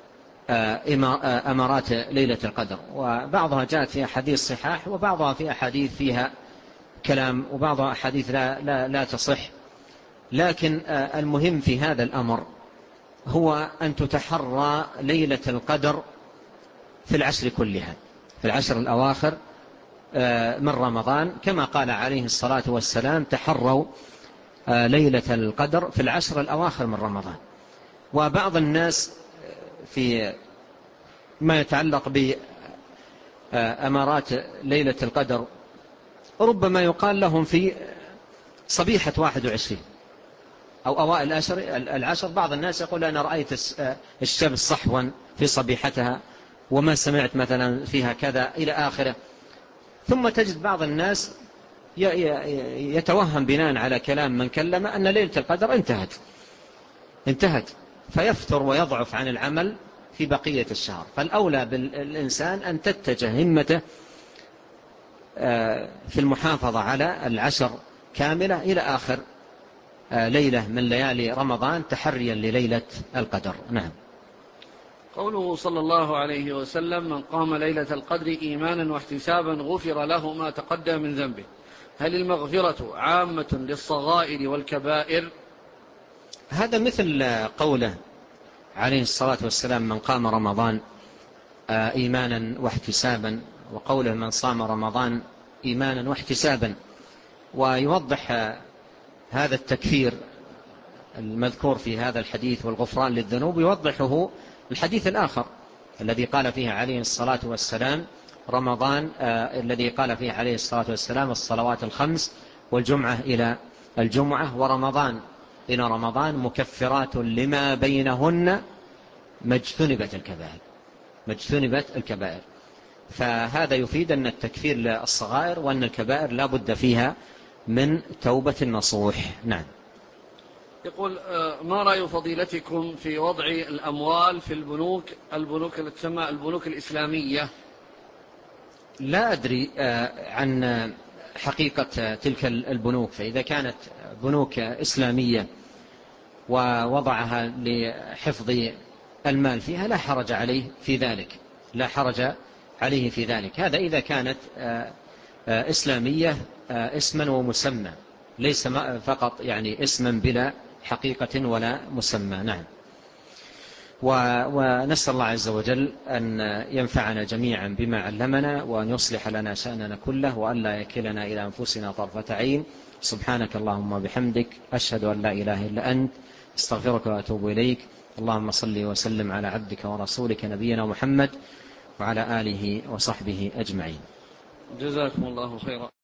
S2: أمارات ليلة القدر، وبعضها جاءت في أحاديث صحاح، وبعضها في أحاديث فيها كلام، وبعضها أحاديث لا, لا, لا تصح، لكن المهم في هذا الأمر هو أن تتحرى ليلة القدر في العشر كلها، في العشر الأواخر من رمضان، كما قال عليه الصلاة والسلام: تحروا ليلة القدر في العشر الأواخر من رمضان. وبعض الناس في ما يتعلق بأمارات ليلة القدر ربما يقال لهم في صبيحة واحد وعشرين أو أوائل العشر العشر بعض الناس يقول: أنا رأيت الشمس صحوا في صبيحتها وما سمعت مثلا فيها كذا إلى آخره. ثم تجد بعض الناس يتوهم بناء على كلام من كلم أن ليلة القدر انتهت انتهت فيفتر ويضعف عن العمل في بقية الشهر. فالأولى بالإنسان أن تتجه همته في المحافظة على العشر كاملة إلى آخر ليلة من ليالي رمضان تحريا لليلة القدر. نعم.
S1: قوله صلى الله عليه وسلم: من قام ليلة القدر إيمانا واحتسابا غفر له ما تقدم من ذنبه، هل المغفرة عامة للصغائر والكبائر؟
S2: هذا مثل قوله عليه الصلاة والسلام: من قام رمضان إيمانا واحتسابا، وقوله: من صام رمضان إيمانا واحتسابا. ويوضح هذا التكفير المذكور في هذا الحديث والغفران للذنوب يوضحه الحديث الآخر الذي قال فيه عليه الصلاة والسلام: رمضان آه الذي قال فيه عليه الصلاة والسلام: الصلوات الخمس والجمعة إلى الجمعة ورمضان إلى رمضان مكفرات لما بينهن ما اجتنبت الكبائر ما اجتنبت الكبائر. فهذا يفيد أن التكفير للصغائر وأن الكبائر لا بد فيها من توبة نصوح. نعم.
S1: يقول: ما رأي فضيلتكم في وضع الأموال في البنوك البنوك التي تسمى البنوك الإسلامية؟
S2: لا أدري عن حقيقة تلك البنوك، فإذا كانت بنوك إسلامية ووضعها لحفظ المال فيها لا حرج عليه في ذلك لا حرج عليه في ذلك هذا إذا كانت إسلامية اسما ومسمى، ليس فقط يعني اسما بلا حقيقة ولا مسمى. نعم. ونسأل الله عز وجل أن ينفعنا جميعا بما علمنا، وأن يصلح لنا شأننا كله، وأن لا يكلنا إلى أنفسنا طرفة عين. سبحانك اللهم وبحمدك، أشهد أن لا إله إلا أنت، استغفرك وأتوب إليك. اللهم صل وسلم على عبدك ورسولك نبينا محمد وعلى آله وصحبه أجمعين.
S1: جزاكم الله خيرا.